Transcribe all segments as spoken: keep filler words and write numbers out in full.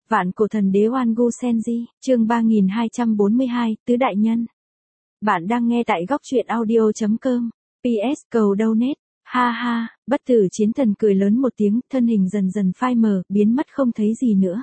Vạn cổ thần đế Oan Gu Senji, chương ba nghìn hai trăm bốn mươi hai, Tứ Đại Nhân. Bạn đang nghe tại góc truyện audio chấm com. pê ét cầu donate. Ha ha, bất tử chiến thần cười lớn một tiếng, thân hình dần dần phai mờ, biến mất không thấy gì nữa.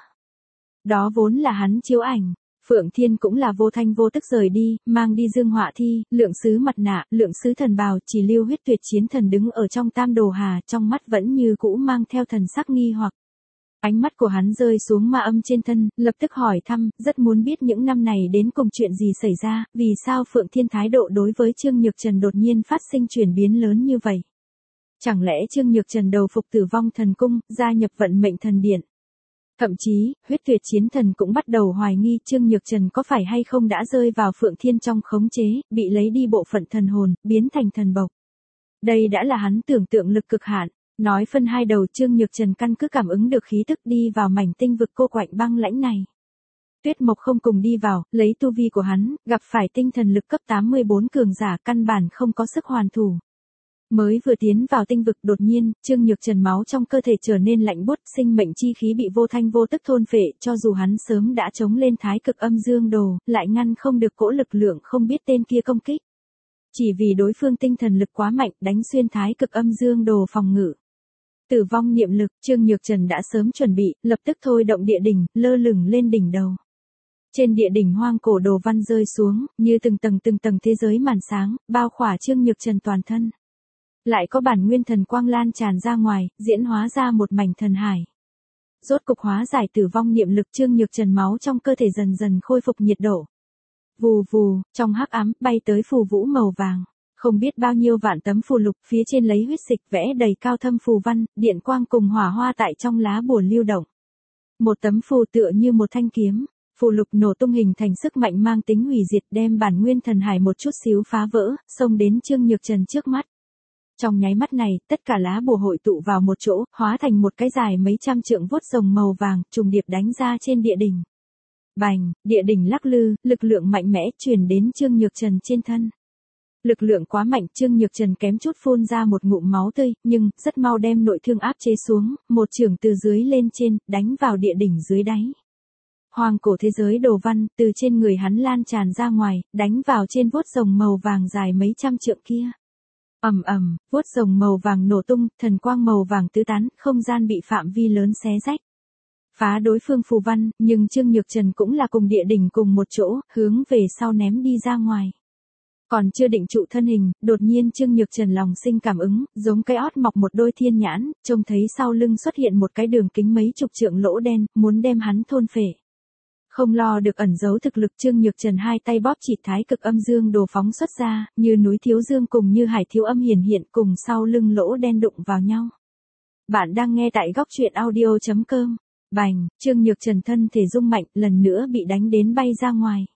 Đó vốn là hắn chiếu ảnh. Phượng Thiên cũng là vô thanh vô tức rời đi, mang đi dương họa thi, lượng sứ mặt nạ, lượng sứ thần bào, chỉ lưu huyết tuyệt chiến thần đứng ở trong tam đồ hà, trong mắt vẫn như cũ mang theo thần sắc nghi hoặc. Ánh mắt của hắn rơi xuống ma âm trên thân, lập tức hỏi thăm, rất muốn biết những năm này đến cùng chuyện gì xảy ra, vì sao Phượng Thiên thái độ đối với Trương Nhược Trần đột nhiên phát sinh chuyển biến lớn như vậy. Chẳng lẽ Trương Nhược Trần đầu phục Tử Vong Thần Cung, gia nhập Vận Mệnh Thần Điện. Thậm chí, huyết tuyệt chiến thần cũng bắt đầu hoài nghi Trương Nhược Trần có phải hay không đã rơi vào Phượng Thiên trong khống chế, bị lấy đi bộ phận thần hồn, biến thành thần bộc. Đây đã là hắn tưởng tượng lực cực hạn. Nói phân hai đầu, Trương Nhược Trần căn cứ cảm ứng được khí tức đi vào mảnh tinh vực cô quạnh băng lãnh này. Tuyết Mộc không cùng đi vào, lấy tu vi của hắn, gặp phải tinh thần lực cấp tám mươi bốn cường giả căn bản không có sức hoàn thủ. Mới vừa tiến vào tinh vực đột nhiên, Trương Nhược Trần máu trong cơ thể trở nên lạnh buốt, sinh mệnh chi khí bị vô thanh vô tức thôn phệ, cho dù hắn sớm đã chống lên thái cực âm dương đồ, lại ngăn không được cỗ lực lượng không biết tên kia công kích. Chỉ vì đối phương tinh thần lực quá mạnh, đánh xuyên thái cực âm dương đồ phòng ngự. Tử vong niệm lực, Trương Nhược Trần đã sớm chuẩn bị, lập tức thôi động địa đỉnh, lơ lửng lên đỉnh đầu. Trên địa đỉnh hoang cổ đồ văn rơi xuống, như từng tầng từng tầng thế giới màn sáng, bao khỏa Trương Nhược Trần toàn thân. Lại có bản nguyên thần quang lan tràn ra ngoài, diễn hóa ra một mảnh thần hải. Rốt cục hóa giải tử vong niệm lực, Trương Nhược Trần máu trong cơ thể dần dần khôi phục nhiệt độ. Vù vù, trong hắc ám, bay tới phù vũ màu vàng. Không biết bao nhiêu vạn tấm phù lục, phía trên lấy huyết dịch vẽ đầy cao thâm phù văn, điện quang cùng hỏa hoa tại trong lá bùa lưu động. Một tấm phù tựa như một thanh kiếm, phù lục nổ tung hình thành sức mạnh mang tính hủy diệt, đem bản nguyên thần hải một chút xíu phá vỡ, xông đến Trương Nhược Trần trước mắt. Trong nháy mắt này, tất cả lá bùa hội tụ vào một chỗ, hóa thành một cái dài mấy trăm trượng vuốt rồng màu vàng, trùng điệp đánh ra trên địa đỉnh. Bành, địa đỉnh lắc lư, lực lượng mạnh mẽ truyền đến Trương Nhược Trần trên thân. Lực lượng quá mạnh, Trương Nhược Trần kém chút phun ra một ngụm máu tươi, nhưng rất mau đem nội thương áp chế xuống, một chưởng từ dưới lên trên, đánh vào địa đỉnh dưới đáy. Hoàng cổ thế giới đồ văn, từ trên người hắn lan tràn ra ngoài, đánh vào trên vuốt rồng màu vàng dài mấy trăm trượng kia. Ầm ầm, vuốt rồng màu vàng nổ tung, thần quang màu vàng tứ tán, không gian bị phạm vi lớn xé rách. Phá đối phương phù văn, nhưng Trương Nhược Trần cũng là cùng địa đỉnh cùng một chỗ, hướng về sau ném đi ra ngoài. Còn chưa định trụ thân hình, đột nhiên Trương Nhược Trần lòng sinh cảm ứng, giống cái ót mọc một đôi thiên nhãn, trông thấy sau lưng xuất hiện một cái đường kính mấy chục trượng lỗ đen, muốn đem hắn thôn phệ. Không lo được ẩn giấu thực lực, Trương Nhược Trần hai tay bóp chặt thái cực âm dương đồ phóng xuất ra, như núi thiếu dương cùng như hải thiếu âm hiển hiện cùng sau lưng lỗ đen đụng vào nhau. Bạn đang nghe tại góc truyện audio chấm com. Bành, Trương Nhược Trần thân thể rung mạnh, lần nữa bị đánh đến bay ra ngoài.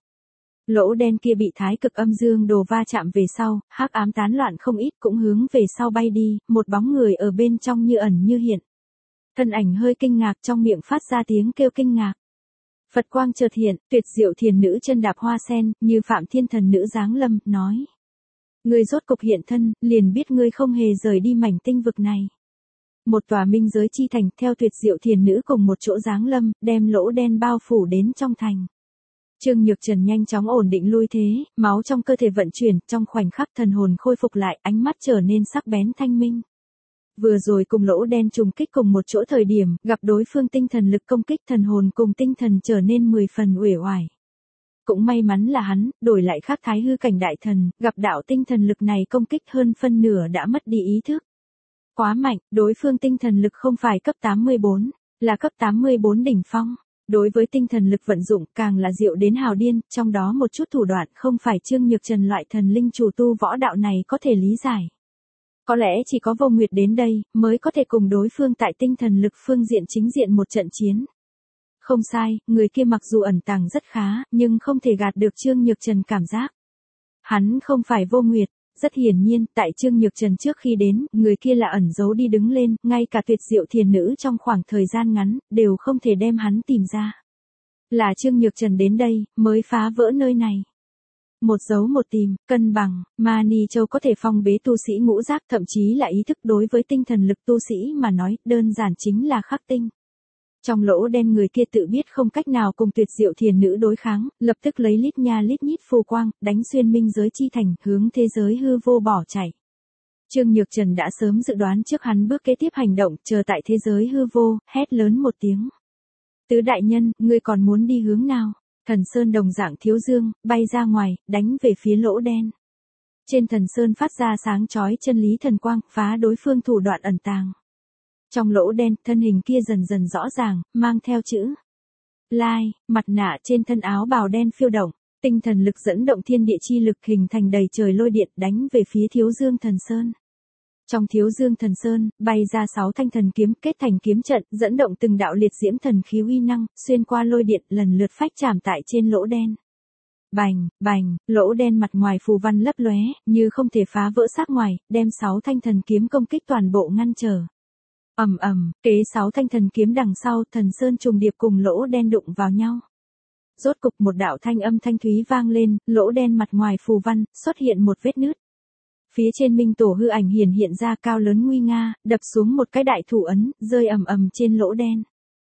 Lỗ đen kia bị thái cực âm dương đồ va chạm về sau, hắc ám tán loạn không ít, cũng hướng về sau bay đi, một bóng người ở bên trong như ẩn như hiện. Thân ảnh hơi kinh ngạc, trong miệng phát ra tiếng kêu kinh ngạc. Phật quang chợt hiện, tuyệt diệu thiền nữ chân đạp hoa sen, như Phạm Thiên Thần nữ giáng lâm, nói: Ngươi rốt cục hiện thân, liền biết ngươi không hề rời đi mảnh tinh vực này. Một tòa minh giới chi thành, theo tuyệt diệu thiền nữ cùng một chỗ giáng lâm, đem lỗ đen bao phủ đến trong thành. Trương Nhược Trần nhanh chóng ổn định lui thế, máu trong cơ thể vận chuyển, trong khoảnh khắc thần hồn khôi phục lại, ánh mắt trở nên sắc bén thanh minh. Vừa rồi cùng lỗ đen trùng kích cùng một chỗ thời điểm, gặp đối phương tinh thần lực công kích, thần hồn cùng tinh thần trở nên mười phần uể oải. Cũng may mắn là hắn, đổi lại khác thái hư cảnh đại thần, gặp đạo tinh thần lực này công kích hơn phân nửa đã mất đi ý thức. Quá mạnh, đối phương tinh thần lực không phải cấp tám mươi bốn, là cấp tám mươi bốn đỉnh phong. Đối với tinh thần lực vận dụng càng là diệu đến hào điên, trong đó một chút thủ đoạn không phải Trương Nhược Trần loại thần linh chủ tu võ đạo này có thể lý giải. Có lẽ chỉ có Vô Nguyệt đến đây, mới có thể cùng đối phương tại tinh thần lực phương diện chính diện một trận chiến. Không sai, người kia mặc dù ẩn tàng rất khá, nhưng không thể gạt được Trương Nhược Trần cảm giác. Hắn không phải Vô Nguyệt. Rất hiển nhiên, tại Trương Nhược Trần trước khi đến, người kia là ẩn giấu đi đứng lên, ngay cả tuyệt diệu thiền nữ trong khoảng thời gian ngắn, đều không thể đem hắn tìm ra. Là Trương Nhược Trần đến đây, mới phá vỡ nơi này. Một dấu một tìm, cân bằng, Mani Châu có thể phong bế tu sĩ ngũ giác, thậm chí là ý thức đối với tinh thần lực tu sĩ mà nói, đơn giản chính là khắc tinh. Trong lỗ đen người kia tự biết không cách nào cùng tuyệt diệu thiền nữ đối kháng, lập tức lấy lít nha lít nhít phù quang, đánh xuyên minh giới chi thành, hướng thế giới hư vô bỏ chạy. Trương Nhược Trần đã sớm dự đoán trước hắn bước kế tiếp hành động, chờ tại thế giới hư vô, hét lớn một tiếng. Tứ đại nhân, ngươi còn muốn đi hướng nào? Thần Sơn đồng dạng thiếu dương, bay ra ngoài, đánh về phía lỗ đen. Trên thần Sơn phát ra sáng chói chân lý thần quang, phá đối phương thủ đoạn ẩn tàng. Trong lỗ đen, thân hình kia dần dần rõ ràng, mang theo chữ Lai, mặt nạ trên thân áo bào đen phiêu động, tinh thần lực dẫn động thiên địa chi lực hình thành đầy trời lôi điện đánh về phía Thiếu Dương Thần Sơn. Trong Thiếu Dương Thần Sơn, bay ra sáu thanh thần kiếm kết thành kiếm trận, dẫn động từng đạo liệt diễm thần khí uy năng, xuyên qua lôi điện lần lượt phách chạm tại trên lỗ đen. Bành, bành, lỗ đen mặt ngoài phù văn lấp lóe, như không thể phá vỡ xác ngoài, đem sáu thanh thần kiếm công kích toàn bộ ngăn trở. Ầm ầm, kế sáu thanh thần kiếm đằng sau, thần sơn trùng điệp cùng lỗ đen đụng vào nhau. Rốt cục một đạo thanh âm thanh thúy vang lên, lỗ đen mặt ngoài phù văn, xuất hiện một vết nứt. Phía trên minh tổ hư ảnh hiển hiện ra cao lớn nguy nga, đập xuống một cái đại thủ ấn, rơi ầm ầm trên lỗ đen.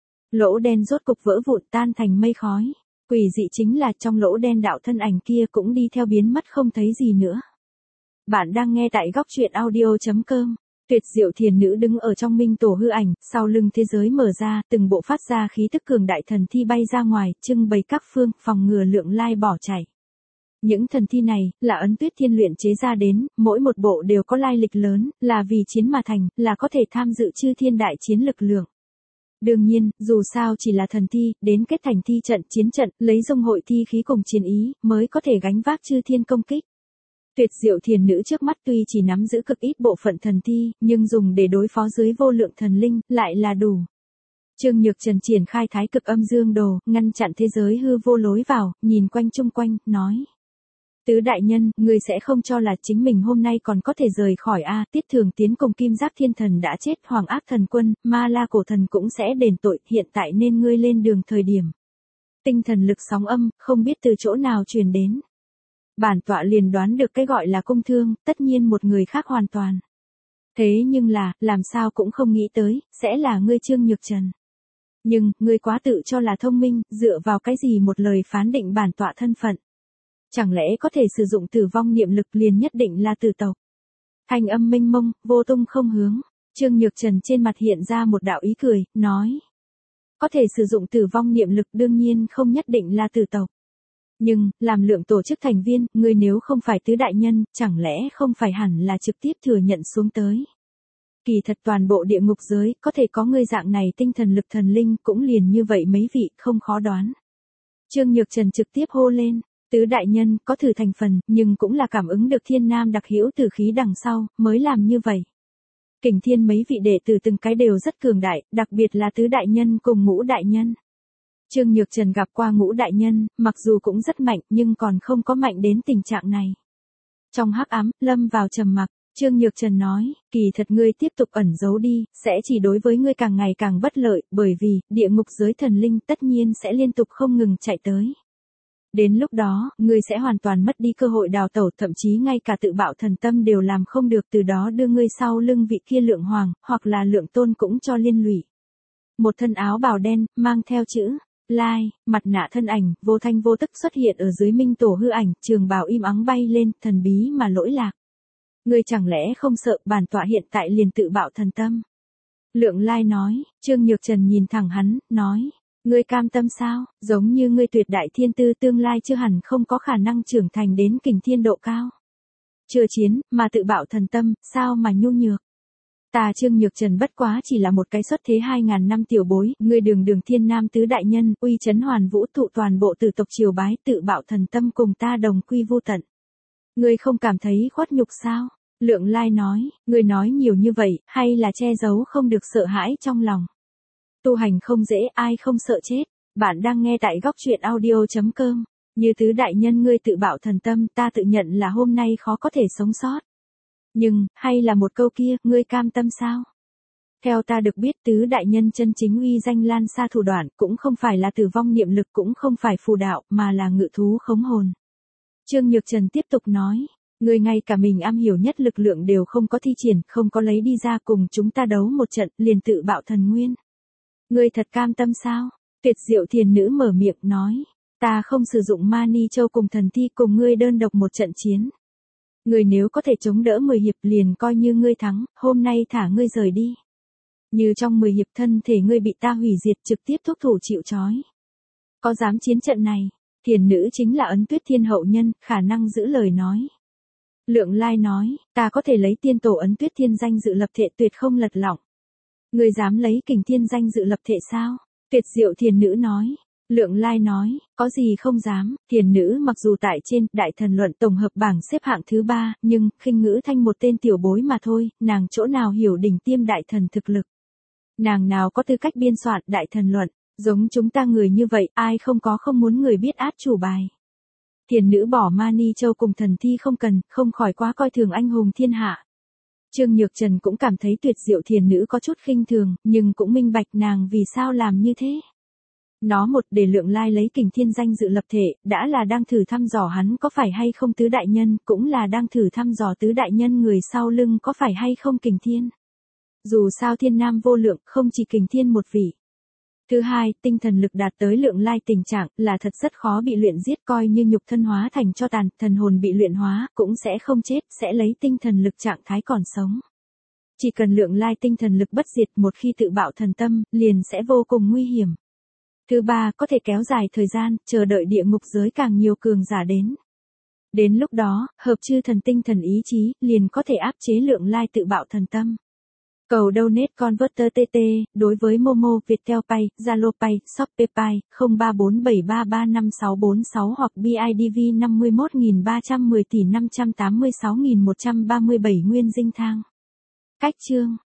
Lỗ đen rốt cục vỡ vụn tan thành mây khói. Quỷ dị chính là trong lỗ đen đạo thân ảnh kia cũng đi theo biến mất không thấy gì nữa. Bạn đang nghe tại góc truyện audio chấm com. Tuyệt diệu thiền nữ đứng ở trong minh tổ hư ảnh, sau lưng thế giới mở ra, từng bộ phát ra khí tức cường đại thần thi bay ra ngoài, trưng bày các phương, phòng ngừa Lượng Lai bỏ chạy. Những thần thi này, là ấn Tuyết Thiên luyện chế ra đến, mỗi một bộ đều có lai lịch lớn, là vì chiến mà thành, là có thể tham dự chư thiên đại chiến lực lượng. Đương nhiên, dù sao chỉ là thần thi, đến kết thành thi trận chiến trận, lấy dung hội thi khí cùng chiến ý, mới có thể gánh vác chư thiên công kích. Tuyệt diệu thiền nữ trước mắt tuy chỉ nắm giữ cực ít bộ phận thần thi, nhưng dùng để đối phó dưới vô lượng thần linh, lại là đủ. Trương Nhược Trần triển khai thái cực âm dương đồ, ngăn chặn thế giới hư vô lối vào, nhìn quanh chung quanh, nói. Tứ đại nhân, người sẽ không cho là chính mình hôm nay còn có thể rời khỏi A, Tiết Thường Tiến cùng Kim Giác Thiên Thần đã chết, Hoàng Ác Thần Quân, Ma La Cổ Thần cũng sẽ đền tội, hiện tại nên ngươi lên đường thời điểm. Tinh thần lực sóng âm, không biết từ chỗ nào truyền đến. Bản tọa liền đoán được cái gọi là cung thương, tất nhiên một người khác hoàn toàn. Thế nhưng là, làm sao cũng không nghĩ tới, sẽ là ngươi Trương Nhược Trần. Nhưng, ngươi quá tự cho là thông minh, dựa vào cái gì một lời phán định bản tọa thân phận. Chẳng lẽ có thể sử dụng tử vong niệm lực liền nhất định là tử tộc. Thanh âm mênh mông, vô tung không hướng. Trương Nhược Trần trên mặt hiện ra một đạo ý cười, nói. Có thể sử dụng tử vong niệm lực đương nhiên không nhất định là tử tộc. Nhưng, làm Lượng tổ chức thành viên, ngươi nếu không phải tứ đại nhân, chẳng lẽ không phải hẳn là trực tiếp thừa nhận xuống tới. Kỳ thật toàn bộ địa ngục giới, có thể có ngươi dạng này tinh thần lực thần linh, cũng liền như vậy mấy vị, không khó đoán. Trương Nhược Trần trực tiếp hô lên. Tứ đại nhân, có thử thành phần, nhưng cũng là cảm ứng được thiên nam đặc hữu tử khí đằng sau, mới làm như vậy. Kình thiên mấy vị đệ tử từng cái đều rất cường đại, đặc biệt là tứ đại nhân cùng ngũ đại nhân. Trương Nhược Trần gặp qua ngũ đại nhân, mặc dù cũng rất mạnh, nhưng còn không có mạnh đến tình trạng này. Trong hắc ám, lâm vào trầm mặc, Trương Nhược Trần nói, kỳ thật ngươi tiếp tục ẩn giấu đi, sẽ chỉ đối với ngươi càng ngày càng bất lợi, bởi vì, địa ngục giới thần linh tất nhiên sẽ liên tục không ngừng chạy tới. Đến lúc đó, ngươi sẽ hoàn toàn mất đi cơ hội đào tẩu, thậm chí ngay cả tự bạo thần tâm đều làm không được, từ đó đưa ngươi sau lưng vị kia Lượng Hoàng, hoặc là Lượng Tôn cũng cho liên lụy. Một thân áo bào đen, mang theo chữ Lai, mặt nạ thân ảnh, vô thanh vô tức xuất hiện ở dưới minh tổ hư ảnh, trường bào im ắng bay lên, thần bí mà lỗi lạc. Ngươi chẳng lẽ không sợ bản tọa hiện tại liền tự bạo thần tâm? Lượng Lai nói, Trương Nhược Trần nhìn thẳng hắn, nói. Ngươi cam tâm sao, giống như ngươi tuyệt đại thiên tư tương lai chưa hẳn không có khả năng trưởng thành đến kình thiên độ cao. Chưa chiến, mà tự bạo thần tâm, sao mà nhu nhược. Ta Trương Nhược Trần bất quá chỉ là một cái xuất thế hai ngàn năm tiểu bối, ngươi đường đường thiên nam tứ đại nhân, uy chấn hoàn vũ tụ toàn bộ tử tộc triều bái tự bạo thần tâm cùng ta đồng quy vô tận. Ngươi không cảm thấy khuất nhục sao? Lượng Lai nói, ngươi nói nhiều như vậy, hay là che giấu không được sợ hãi trong lòng. Tu hành không dễ, ai không sợ chết. Bạn đang nghe tại góc truyện audio chấm com. Như tứ đại nhân ngươi tự bạo thần tâm, ta tự nhận là hôm nay khó có thể sống sót. Nhưng, hay là một câu kia, ngươi cam tâm sao? Theo ta được biết tứ đại nhân chân chính uy danh lan xa thủ đoạn, cũng không phải là tử vong niệm lực, cũng không phải phù đạo, mà là ngự thú khống hồn. Trương Nhược Trần tiếp tục nói, ngươi ngay cả mình am hiểu nhất lực lượng đều không có thi triển, không có lấy đi ra cùng chúng ta đấu một trận, liền tự bạo thần nguyên. Ngươi thật cam tâm sao? Tuyệt diệu thiền nữ mở miệng nói. Ta không sử dụng Mani Châu cùng thần thi cùng ngươi đơn độc một trận chiến. Ngươi nếu có thể chống đỡ mười hiệp liền coi như ngươi thắng, hôm nay thả ngươi rời đi. Như trong mười hiệp thân thể ngươi bị ta hủy diệt trực tiếp thúc thủ chịu trói. Có dám chiến trận này? Thiền nữ chính là Ấn Tuyết Thiên hậu nhân, khả năng giữ lời nói. Lượng Lai nói, ta có thể lấy tiên tổ Ấn Tuyết Thiên danh dự lập thệ tuyệt không lật lọng. Ngươi dám lấy Kình Thiên danh dự lập thệ sao? Tuyệt diệu thiền nữ nói. Lượng Lai nói, có gì không dám, thiền nữ mặc dù tại trên Đại Thần Luận tổng hợp bảng xếp hạng thứ ba, nhưng khinh ngữ thanh một tên tiểu bối mà thôi, nàng chỗ nào hiểu đỉnh tiêm đại thần thực lực. Nàng nào có tư cách biên soạn Đại Thần Luận, giống chúng ta người như vậy, ai không có không muốn người biết át chủ bài. Thiền nữ bỏ Mani Châu cùng thần thi không cần, không khỏi quá coi thường anh hùng thiên hạ. Trương Nhược Trần cũng cảm thấy tuyệt diệu thiền nữ có chút khinh thường, nhưng cũng minh bạch nàng vì sao làm như thế. Nó một để Lượng Lai lấy Kình Thiên danh dự lập thể, đã là đang thử thăm dò hắn có phải hay không tứ đại nhân, cũng là đang thử thăm dò tứ đại nhân người sau lưng có phải hay không Kình Thiên. Dù sao thiên nam vô lượng, không chỉ Kình Thiên một vị. Thứ hai, tinh thần lực đạt tới Lượng Lai tình trạng là thật rất khó bị luyện giết, coi như nhục thân hóa thành cho tàn, thần hồn bị luyện hóa, cũng sẽ không chết, sẽ lấy tinh thần lực trạng thái còn sống. Chỉ cần Lượng Lai tinh thần lực bất diệt, một khi tự bạo thần tâm, liền sẽ vô cùng nguy hiểm. Thứ ba, có thể kéo dài thời gian, chờ đợi địa ngục giới càng nhiều cường giả đến. Đến lúc đó, hợp chư thần tinh thần ý chí, liền có thể áp chế Lượng Lai tự bạo thần tâm. Cầu donate converter tê tê, đối với Momo, Viettel Pay, Zalo Pay, Shopee Pay, không ba bốn bảy ba ba năm sáu bốn sáu hoặc bê i đê vê năm mươi mốt nghìn ba trăm mười tỷ năm trăm tám mươi sáu nghìn một trăm ba mươi bảy nguyên dinh thang. Cách chương